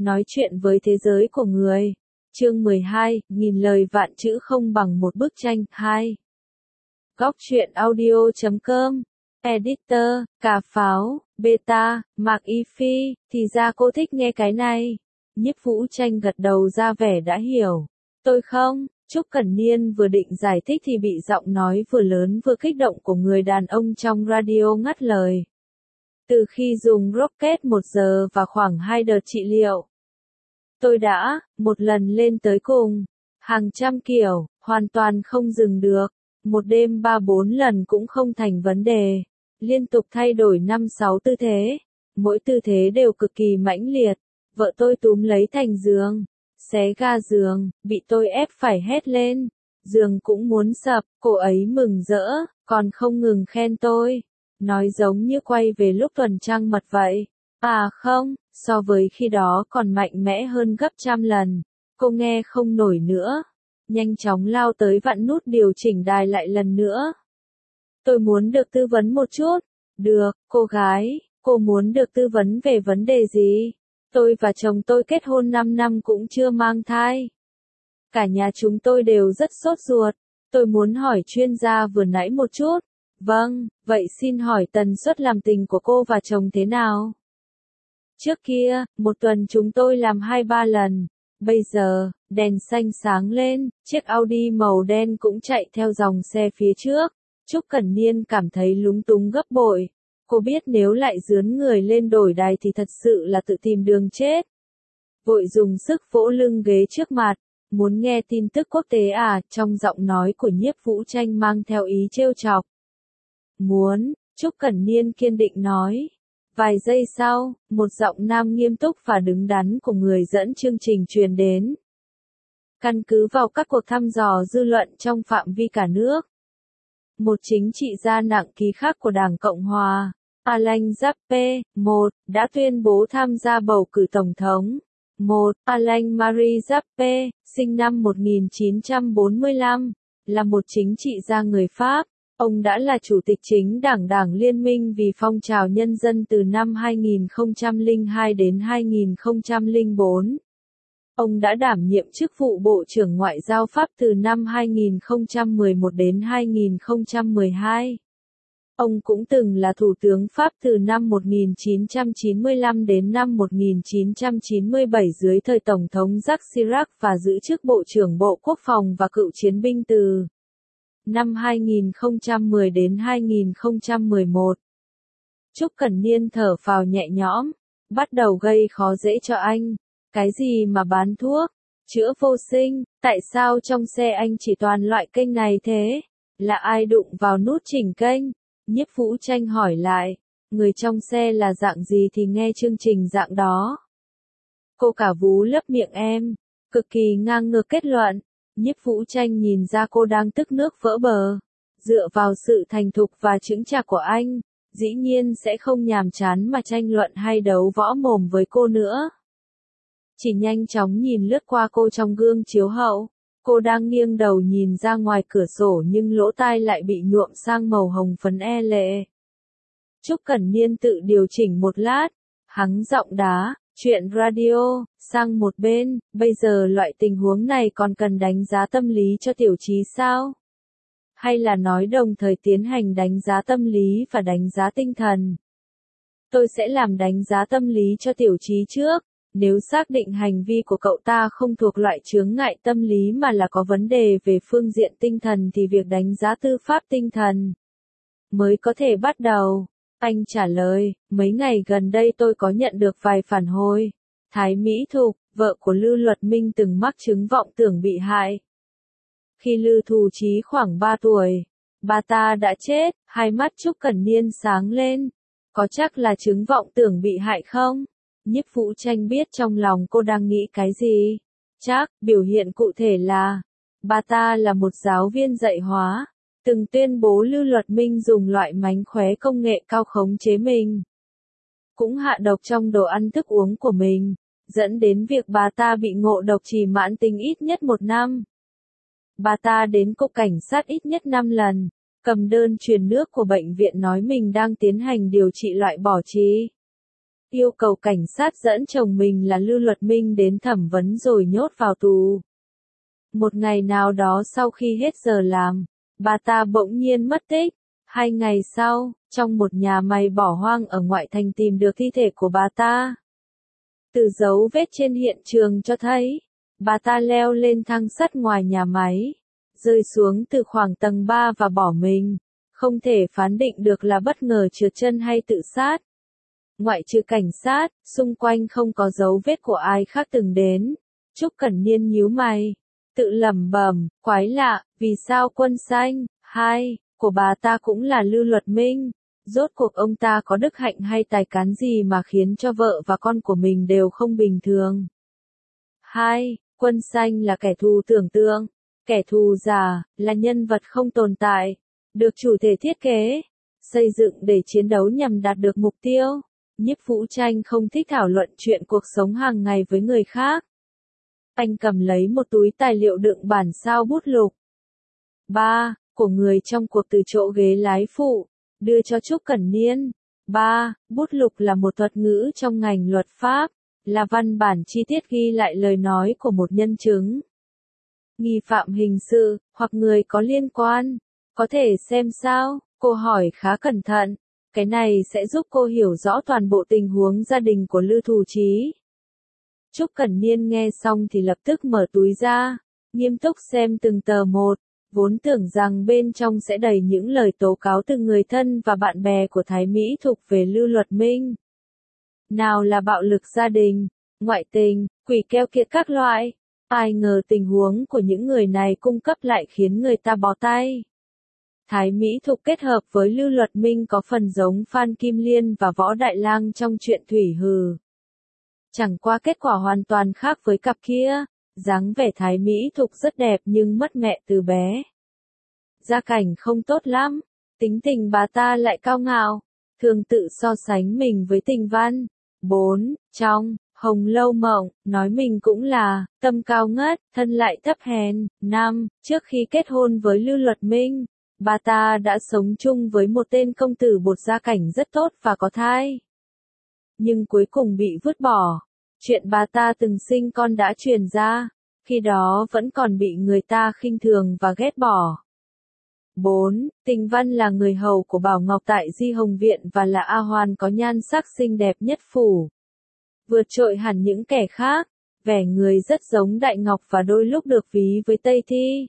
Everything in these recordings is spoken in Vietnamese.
nói chuyện với thế giới của người. Chương 12, nghìn lời vạn chữ không bằng một bức tranh. 2. Góc truyện audio.com. Editor, Cà Pháo, Beta, Mạc Y Phi, thì ra cô thích nghe cái này. Nhiếp Vũ Tranh gật đầu ra vẻ đã hiểu. Tôi không. Trúc Cẩn Niên vừa định giải thích thì bị giọng nói vừa lớn vừa kích động của người đàn ông trong radio ngắt lời. Từ khi dùng Rocket 1 giờ và khoảng 2 đợt trị liệu, tôi đã, một lần lên tới cùng, hàng trăm kiểu, hoàn toàn không dừng được, một đêm 3-4 lần cũng không thành vấn đề, liên tục thay đổi 5-6 tư thế, mỗi tư thế đều cực kỳ mãnh liệt, vợ tôi túm lấy thành giường, xé ga giường, bị tôi ép phải hét lên, giường cũng muốn sập, cô ấy mừng rỡ, còn không ngừng khen tôi, nói giống như quay về lúc tuần trăng mật vậy. À không, so với khi đó còn mạnh mẽ hơn gấp trăm lần. Cô nghe không nổi nữa. Nhanh chóng lao tới vặn nút điều chỉnh đài lại lần nữa. Tôi muốn được tư vấn một chút. Được, cô gái, cô muốn được tư vấn về vấn đề gì? Tôi và chồng tôi kết hôn 5 năm cũng chưa mang thai. Cả nhà chúng tôi đều rất sốt ruột. Tôi muốn hỏi chuyên gia vừa nãy một chút. Vâng, vậy xin hỏi tần suất làm tình của cô và chồng thế nào? Trước kia, một tuần chúng tôi làm 2-3 lần. Bây giờ, đèn xanh sáng lên, chiếc Audi màu đen cũng chạy theo dòng xe phía trước. Trúc Cẩn Niên cảm thấy lúng túng gấp bội. Cô biết nếu lại dướn người lên đổi đài thì thật sự là tự tìm đường chết. Vội dùng sức vỗ lưng ghế trước mặt. Muốn nghe tin tức quốc tế à? Trong giọng nói của Nhiếp Vũ Tranh mang theo ý trêu chọc. Muốn, Trúc Cẩn Niên kiên định nói. Vài giây sau, một giọng nam nghiêm túc và đứng đắn của người dẫn chương trình truyền đến. Căn cứ vào các cuộc thăm dò dư luận trong phạm vi cả nước, một chính trị gia nặng ký khác của Đảng Cộng Hòa, Alain Juppé, đã tuyên bố tham gia bầu cử tổng thống. Alain Marie Juppé, sinh năm 1945, là một chính trị gia người Pháp. Ông đã là chủ tịch chính Đảng Liên minh vì phong trào nhân dân từ năm 2002 đến 2004. Ông đã đảm nhiệm chức vụ Bộ trưởng Ngoại giao Pháp từ năm 2011 đến 2012. Ông cũng từng là Thủ tướng Pháp từ năm 1995 đến năm 1997 dưới thời Tổng thống Jacques Chirac và giữ chức Bộ trưởng Bộ Quốc phòng và Cựu chiến binh từ năm 2010 đến 2011. Trúc Cẩn Niên thở phào nhẹ nhõm, bắt đầu gây khó dễ cho anh. Cái gì mà bán thuốc, chữa vô sinh, tại sao trong xe anh chỉ toàn loại kênh này thế? Là ai đụng vào nút chỉnh kênh? Nhiếp Vũ Tranh hỏi lại, người trong xe là dạng gì thì nghe chương trình dạng đó. Cô cả vú lấp miệng em, cực kỳ ngang ngược kết luận. Nhiếp Vũ Tranh nhìn ra cô đang tức nước vỡ bờ. Dựa vào sự thành thục và chững chạc của anh, dĩ nhiên sẽ không nhàm chán mà tranh luận hay đấu võ mồm với cô nữa. Chỉ nhanh chóng nhìn lướt qua cô trong gương chiếu hậu. Cô đang nghiêng đầu nhìn ra ngoài cửa sổ nhưng lỗ tai lại bị nhuộm sang màu hồng phấn e lệ. Trúc Cẩn Niên tự điều chỉnh một lát, hắng giọng đá. Chuyện radio, sang một bên, bây giờ loại tình huống này còn cần đánh giá tâm lý cho Tiểu Chí sao? Hay là nói đồng thời tiến hành đánh giá tâm lý và đánh giá tinh thần? Tôi sẽ làm đánh giá tâm lý cho Tiểu Chí trước, nếu xác định hành vi của cậu ta không thuộc loại chướng ngại tâm lý mà là có vấn đề về phương diện tinh thần thì việc đánh giá tư pháp tinh thần mới có thể bắt đầu. Anh trả lời, mấy ngày gần đây tôi có nhận được vài phản hồi. Thái Mỹ Thục, vợ của Lư Luật Minh từng mắc chứng vọng tưởng bị hại. Khi Lư Thù Chí khoảng 3 tuổi, bà ta đã chết, hai mắt Trúc Cẩn Niên sáng lên. Có chắc là chứng vọng tưởng bị hại không? Nhiếp Vũ Tranh biết trong lòng cô đang nghĩ cái gì. Chắc, biểu hiện cụ thể là, bà ta là một giáo viên dạy hóa. Từng tuyên bố Lư Luật Minh dùng loại mánh khóe công nghệ cao khống chế mình. Cũng hạ độc trong đồ ăn thức uống của mình, dẫn đến việc bà ta bị ngộ độc trì mãn tính ít nhất 1 năm. Bà ta đến cục cảnh sát ít nhất 5 lần, cầm đơn truyền nước của bệnh viện nói mình đang tiến hành điều trị loại bỏ trì. yêu cầu cảnh sát dẫn chồng mình là Lưu Luật Minh đến thẩm vấn rồi nhốt vào tù. Một ngày nào đó sau khi hết giờ làm, bà ta bỗng nhiên mất tích. 2 ngày sau, trong một nhà máy bỏ hoang ở ngoại thành tìm được thi thể của bà ta. Từ dấu vết trên hiện trường cho thấy, bà ta leo lên thang sắt ngoài nhà máy, rơi xuống từ khoảng tầng 3 và bỏ mình. Không thể phán định được là bất ngờ trượt chân hay tự sát. Ngoại trừ cảnh sát, xung quanh không có dấu vết của ai khác từng đến. Trúc Cẩn Niên nhíu mày, tự lẩm bẩm, quái lạ, vì sao Quân Xanh, của bà ta cũng là Lưu Luật Minh? Rốt cuộc ông ta có đức hạnh hay tài cán gì mà khiến cho vợ và con của mình đều không bình thường? Quân Xanh là kẻ thù tưởng tượng, kẻ thù giả, là nhân vật không tồn tại, được chủ thể thiết kế, xây dựng để chiến đấu nhằm đạt được mục tiêu. Nhiếp Vũ Tranh không thích thảo luận chuyện cuộc sống hàng ngày với người khác. Anh cầm lấy một túi tài liệu đựng bản sao bút lục. Của người trong cuộc từ chỗ ghế lái phụ, đưa cho Trúc Cẩn Niên. Bút lục là một thuật ngữ trong ngành luật pháp, là văn bản chi tiết ghi lại lời nói của một nhân chứng, nghi phạm hình sự, hoặc người có liên quan. Có thể xem sao? Cô hỏi khá cẩn thận. Cái này sẽ giúp cô hiểu rõ toàn bộ tình huống gia đình của Lưu Thủ Chí. Trúc Cẩn Niên nghe xong thì lập tức mở túi ra, nghiêm túc xem từng tờ một, vốn tưởng rằng bên trong sẽ đầy những lời tố cáo từ người thân và bạn bè của Thái Mỹ Thục về Lưu Luật Minh. Nào là bạo lực gia đình, ngoại tình, quỷ keo kiệt các loại. Ai ngờ tình huống của những người này cung cấp lại khiến người ta bó tay. Thái Mỹ Thục kết hợp với Lưu Luật Minh có phần giống Phan Kim Liên và Võ Đại Lang trong truyện Thủy Hừ. Chẳng qua kết quả hoàn toàn khác với cặp kia. Dáng vẻ Thái Mỹ Thục rất đẹp nhưng mất mẹ từ bé. Gia cảnh không tốt lắm, tính tình bà ta lại cao ngạo, thường tự so sánh mình với Tình Văn. Trong Hồng Lâu Mộng, nói mình cũng là tâm cao ngất, thân lại thấp hèn. Trước khi kết hôn với Lưu Luật Minh, bà ta đã sống chung với một tên công tử bột gia cảnh rất tốt và có thai. Nhưng cuối cùng bị vứt bỏ. Chuyện bà ta từng sinh con đã truyền ra, khi đó vẫn còn bị người ta khinh thường và ghét bỏ. Tình Văn là người hầu của Bảo Ngọc tại Di Hồng Viện và là A Hoan có nhan sắc xinh đẹp nhất phủ. Vượt trội hẳn những kẻ khác, vẻ người rất giống Đại Ngọc và đôi lúc được ví với Tây Thi.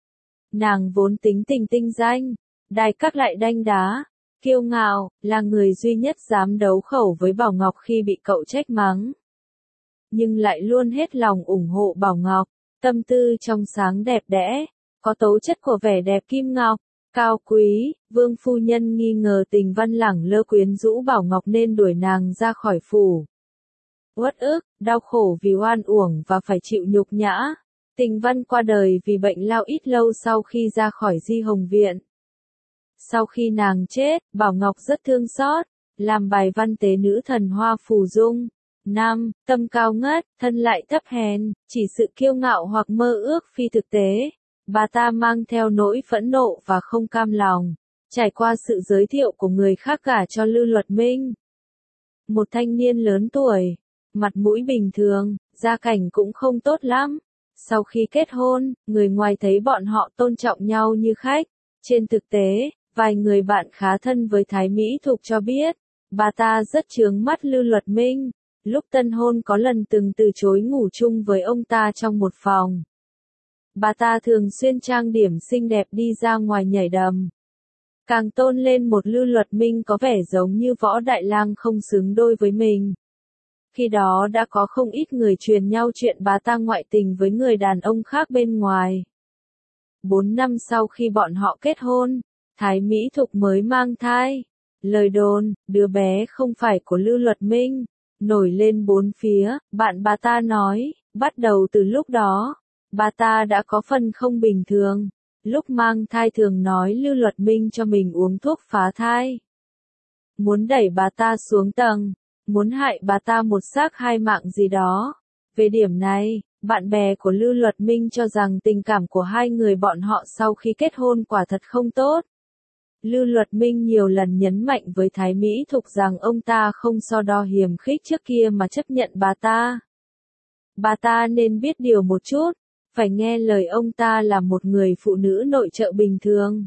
Nàng vốn tính tình tinh danh, đài các lại đanh đá, kiêu ngạo, là người duy nhất dám đấu khẩu với Bảo Ngọc khi bị cậu trách mắng. Nhưng lại luôn hết lòng ủng hộ Bảo Ngọc, tâm tư trong sáng đẹp đẽ, có tố chất của vẻ đẹp kim ngọc, cao quý. Vương phu nhân nghi ngờ Tình Văn lẳng lơ quyến rũ Bảo Ngọc nên đuổi nàng ra khỏi phủ. Uất ức, đau khổ vì oan uổng và phải chịu nhục nhã. Tình Văn qua đời vì bệnh lao ít lâu sau khi ra khỏi Di Hồng Viện. Sau khi nàng chết, Bảo Ngọc rất thương xót, làm bài văn tế nữ thần Hoa Phù Dung. Tâm cao ngất, thân lại thấp hèn, chỉ sự kiêu ngạo hoặc mơ ước phi thực tế. Bà ta mang theo nỗi phẫn nộ và không cam lòng, trải qua sự giới thiệu của người khác gả cho Lưu Luật Minh. Một thanh niên lớn tuổi, mặt mũi bình thường, gia cảnh cũng không tốt lắm. Sau khi kết hôn, người ngoài thấy bọn họ tôn trọng nhau như khách. Trên thực tế, vài người bạn khá thân với Thái Mỹ Thục cho biết, bà ta rất chướng mắt Lưu Luật Minh. Lúc tân hôn có lần từng từ chối ngủ chung với ông ta trong một phòng. Bà ta thường xuyên trang điểm xinh đẹp đi ra ngoài nhảy đầm. Càng tôn lên một Lưu Luật Minh có vẻ giống như Võ Đại Lang không xứng đôi với mình. Khi đó đã có không ít người truyền nhau chuyện bà ta ngoại tình với người đàn ông khác bên ngoài. 4 năm sau khi bọn họ kết hôn, Thái Mỹ Thục mới mang thai. Lời đồn, đứa bé không phải của Lưu Luật Minh, nổi lên bốn phía. Bạn bà ta nói, bắt đầu từ lúc đó, bà ta đã có phần không bình thường. Lúc mang thai thường nói Lưu Luật Minh cho mình uống thuốc phá thai. Muốn đẩy bà ta xuống tầng, muốn hại bà ta một xác hai mạng gì đó. Về điểm này, bạn bè của Lưu Luật Minh cho rằng tình cảm của hai người bọn họ sau khi kết hôn quả thật không tốt. Lưu Luật Minh nhiều lần nhấn mạnh với Thái Mỹ Thục rằng ông ta không so đo hiềm khích trước kia mà chấp nhận bà ta. Bà ta nên biết điều một chút, phải nghe lời ông ta là một người phụ nữ nội trợ bình thường.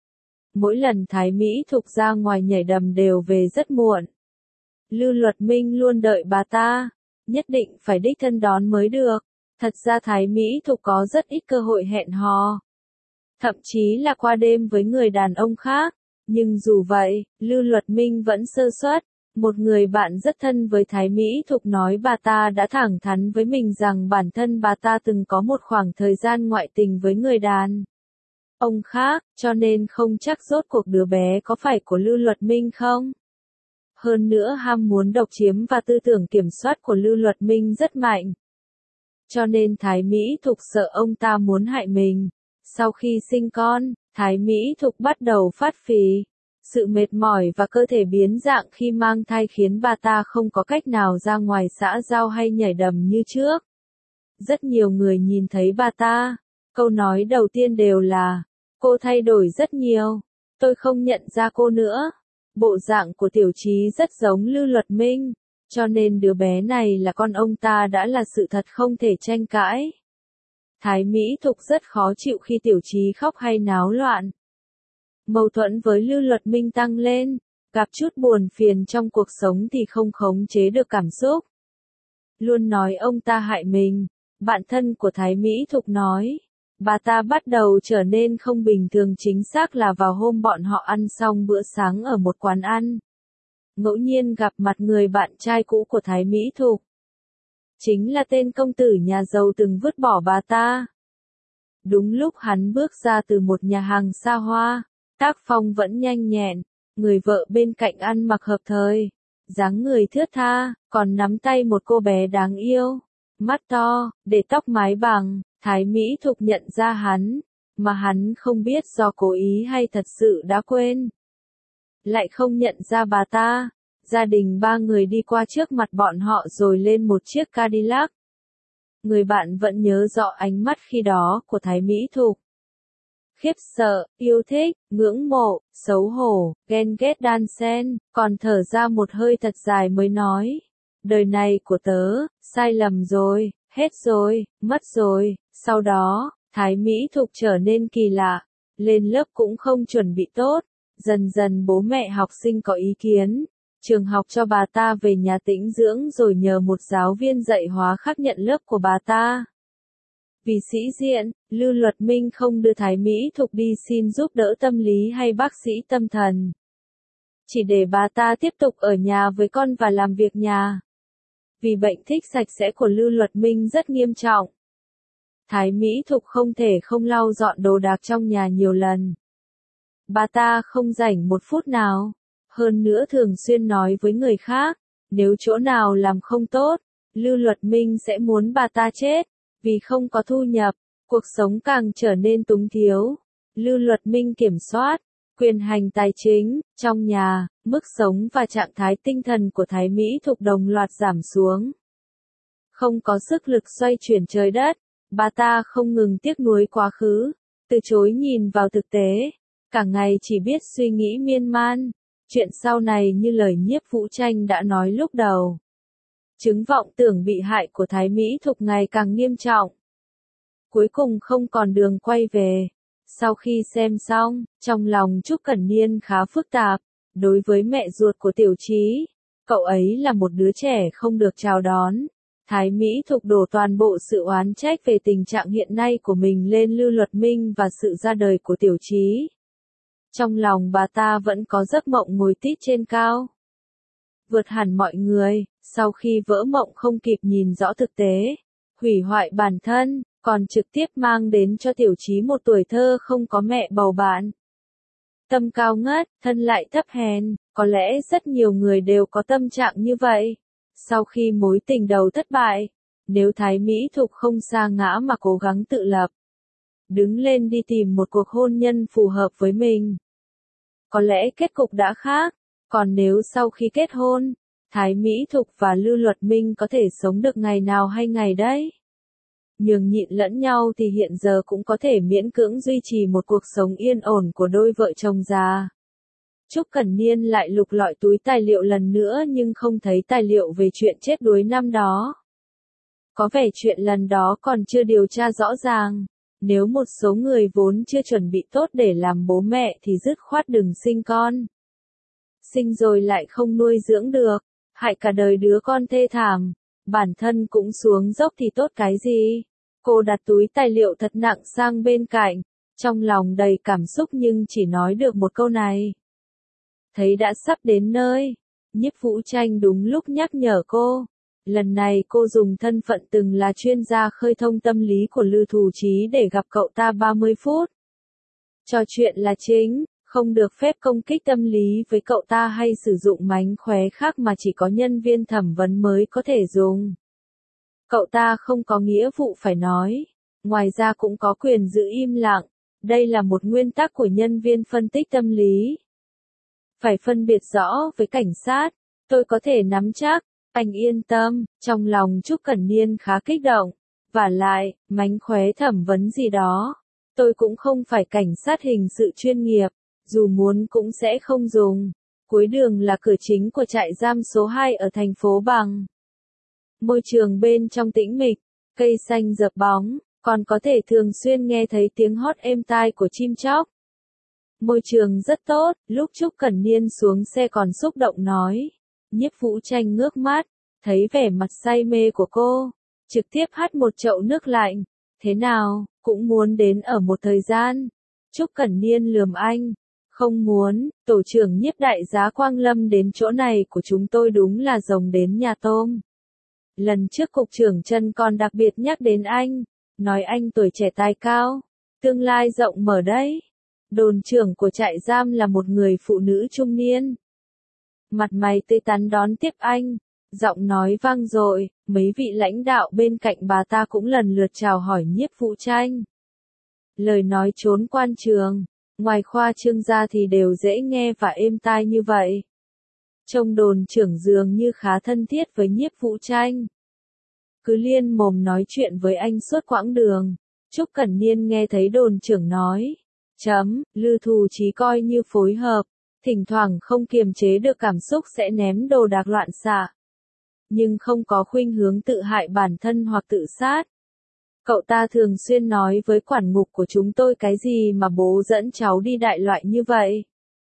Mỗi lần Thái Mỹ Thục ra ngoài nhảy đầm đều về rất muộn. Lưu Luật Minh luôn đợi bà ta, nhất định phải đích thân đón mới được. Thật ra Thái Mỹ Thục có rất ít cơ hội hẹn hò. Thậm chí là qua đêm với người đàn ông khác. Nhưng dù vậy, Lưu Luật Minh vẫn sơ suất. Một người bạn rất thân với Thái Mỹ Thục nói bà ta đã thẳng thắn với mình rằng bản thân bà ta từng có một khoảng thời gian ngoại tình với người đàn ông khác, cho nên không chắc rốt cuộc đứa bé có phải của Lưu Luật Minh không. Hơn nữa ham muốn độc chiếm và tư tưởng kiểm soát của Lưu Luật Minh rất mạnh. Cho nên Thái Mỹ Thục sợ ông ta muốn hại mình. Sau khi sinh con, Thái Mỹ Thục bắt đầu phát phì. Sự mệt mỏi và cơ thể biến dạng khi mang thai khiến bà ta không có cách nào ra ngoài xã giao hay nhảy đầm như trước. Rất nhiều người nhìn thấy bà ta. Câu nói đầu tiên đều là, cô thay đổi rất nhiều. Tôi không nhận ra cô nữa. Bộ dạng của Tiểu Chí rất giống Lưu Luật Minh. Cho nên đứa bé này là con ông ta đã là sự thật không thể tranh cãi. Thái Mỹ Thục rất khó chịu khi Tiểu Chí khóc hay náo loạn. Mâu thuẫn với Lưu Luật Minh tăng lên, gặp chút buồn phiền trong cuộc sống thì không khống chế được cảm xúc. Luôn nói ông ta hại mình, bạn thân của Thái Mỹ Thục nói. Bà ta bắt đầu trở nên không bình thường, chính xác là vào hôm bọn họ ăn xong bữa sáng ở một quán ăn. Ngẫu nhiên gặp mặt người bạn trai cũ của Thái Mỹ Thục. Chính là tên công tử nhà giàu từng vứt bỏ bà ta. Đúng lúc hắn bước ra từ một nhà hàng xa hoa, tác phong vẫn nhanh nhẹn, người vợ bên cạnh ăn mặc hợp thời, dáng người thướt tha, còn nắm tay một cô bé đáng yêu, mắt to, để tóc mái bằng. Thái Mỹ Thục nhận ra hắn, mà hắn không biết do cố ý hay thật sự đã quên. Lại không nhận ra bà ta. Gia đình ba người đi qua trước mặt bọn họ rồi lên một chiếc Cadillac. Người bạn vẫn nhớ rõ ánh mắt khi đó của Thái Mỹ Thục. Khiếp sợ, yêu thích, ngưỡng mộ, xấu hổ, ghen ghét đan xen, còn thở ra một hơi thật dài mới nói. Đời này của tớ, sai lầm rồi, hết rồi, mất rồi. Sau đó, Thái Mỹ Thục trở nên kỳ lạ. Lên lớp cũng không chuẩn bị tốt. Dần dần bố mẹ học sinh có ý kiến. Trường học cho bà ta về nhà tĩnh dưỡng rồi nhờ một giáo viên dạy hóa khắc nhận lớp của bà ta. Vì sĩ diện, Lưu Luật Minh không đưa Thái Mỹ Thục đi xin giúp đỡ tâm lý hay bác sĩ tâm thần. Chỉ để bà ta tiếp tục ở nhà với con và làm việc nhà. Vì bệnh thích sạch sẽ của Lưu Luật Minh rất nghiêm trọng. Thái Mỹ Thục không thể không lau dọn đồ đạc trong nhà nhiều lần. Bà ta không rảnh một phút nào. Hơn nữa thường xuyên nói với người khác, nếu chỗ nào làm không tốt, Lưu Luật Minh sẽ muốn bà ta chết. Vì không có thu nhập, cuộc sống càng trở nên túng thiếu. Lưu Luật Minh kiểm soát quyền hành tài chính trong nhà, mức sống và trạng thái tinh thần của Thái Mỹ Thục đồng loạt giảm xuống. Không có sức lực xoay chuyển trời đất, bà ta không ngừng tiếc nuối quá khứ, từ chối nhìn vào thực tế, cả ngày chỉ biết suy nghĩ miên man. Chuyện sau này như lời Nhiếp Vũ Tranh đã nói lúc đầu. Chứng vọng tưởng bị hại của Thái Mỹ Thục ngày càng nghiêm trọng. Cuối cùng không còn đường quay về. Sau khi xem xong, trong lòng Trúc Cẩn Niên khá phức tạp. Đối với mẹ ruột của Tiểu Chí, cậu ấy là một đứa trẻ không được chào đón. Thái Mỹ Thục đổ toàn bộ sự oán trách về tình trạng hiện nay của mình lên Lưu Luật Minh và sự ra đời của Tiểu Chí. Trong lòng bà ta vẫn có giấc mộng ngồi tít trên cao. Vượt hẳn mọi người, sau khi vỡ mộng không kịp nhìn rõ thực tế, hủy hoại bản thân, còn trực tiếp mang đến cho Tiểu Chí một tuổi thơ không có mẹ bầu bạn. Tâm cao ngất, thân lại thấp hèn, có lẽ rất nhiều người đều có tâm trạng như vậy. Sau khi mối tình đầu thất bại, nếu Thái Mỹ Thục không sa ngã mà cố gắng tự lập, đứng lên đi tìm một cuộc hôn nhân phù hợp với mình, có lẽ kết cục đã khác. Còn nếu sau khi kết hôn, Thái Mỹ Thục và Lưu Luật Minh có thể sống được ngày nào hay ngày đấy, nhường nhịn lẫn nhau thì hiện giờ cũng có thể miễn cưỡng duy trì một cuộc sống yên ổn của đôi vợ chồng già. Trúc Cẩn Niên lại lục lọi túi tài liệu lần nữa nhưng không thấy tài liệu về chuyện chết đuối năm đó. Có vẻ chuyện lần đó còn chưa điều tra rõ ràng. Nếu một số người vốn chưa chuẩn bị tốt để làm bố mẹ thì dứt khoát đừng sinh con. Sinh rồi lại không nuôi dưỡng được, hại cả đời đứa con thê thảm. Bản thân cũng xuống dốc thì tốt cái gì? Cô đặt túi tài liệu thật nặng sang bên cạnh, trong lòng đầy cảm xúc nhưng chỉ nói được một câu này. Thấy đã sắp đến nơi, Nhiếp Vũ Tranh đúng lúc nhắc nhở cô. Lần này cô dùng thân phận từng là chuyên gia khơi thông tâm lý của Lư Thù Chí để gặp cậu ta 30 phút. Trò chuyện là chính, không được phép công kích tâm lý với cậu ta hay sử dụng mánh khóe khác mà chỉ có nhân viên thẩm vấn mới có thể dùng. Cậu ta không có nghĩa vụ phải nói, ngoài ra cũng có quyền giữ im lặng, đây là một nguyên tắc của nhân viên phân tích tâm lý. Phải phân biệt rõ với cảnh sát, tôi có thể nắm chắc, anh yên tâm, trong lòng Trúc Cẩn Niên khá kích động, vả lại, mánh khóe thẩm vấn gì đó. Tôi cũng không phải cảnh sát hình sự chuyên nghiệp, dù muốn cũng sẽ không dùng. Cuối đường là cửa chính của trại giam số 2 ở thành phố Bằng. Môi trường bên trong tĩnh mịch, cây xanh rợp bóng, còn có thể thường xuyên nghe thấy tiếng hót êm tai của chim chóc. Môi trường rất tốt, lúc Trúc Cẩn Niên xuống xe còn xúc động nói. Nhiếp Vũ Tranh ngước mắt, thấy vẻ mặt say mê của cô, trực tiếp hắt một chậu nước lạnh. Thế nào, cũng muốn đến ở một thời gian. Trúc Cẩn Niên lườm anh. Không muốn, tổ trưởng Nhiếp đại giá Quang Lâm đến chỗ này của chúng tôi đúng là rồng đến nhà tôm. Lần trước cục trưởng Trân còn đặc biệt nhắc đến anh, nói anh tuổi trẻ tài cao, tương lai rộng mở đấy. Đồn trưởng của trại giam là một người phụ nữ trung niên. Mặt mày tươi tắn đón tiếp anh, giọng nói vang dội, mấy vị lãnh đạo bên cạnh bà ta cũng lần lượt chào hỏi Nhiếp Vũ Tranh. Lời nói trốn quan trường, ngoài khoa trương ra thì đều dễ nghe và êm tai như vậy. Trông đồn trưởng dường như khá thân thiết với Nhiếp Vũ Tranh. Cứ liên mồm nói chuyện với anh suốt quãng đường. Trúc Cẩn Niên nghe thấy đồn trưởng nói. Lư Thù Chí coi như phối hợp, thỉnh thoảng không kiềm chế được cảm xúc sẽ ném đồ đạc loạn xạ. Nhưng không có khuynh hướng tự hại bản thân hoặc tự sát. Cậu ta thường xuyên nói với quản ngục của chúng tôi cái gì mà bố dẫn cháu đi đại loại như vậy.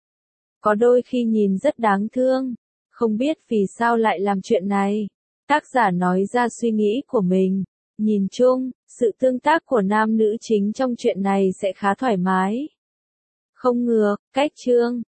Có đôi khi nhìn rất đáng thương, không biết vì sao lại làm chuyện này. Tác giả nói ra suy nghĩ của mình. Nhìn chung, sự tương tác của nam nữ chính trong chuyện này sẽ khá thoải mái. Không ngược, cách chương.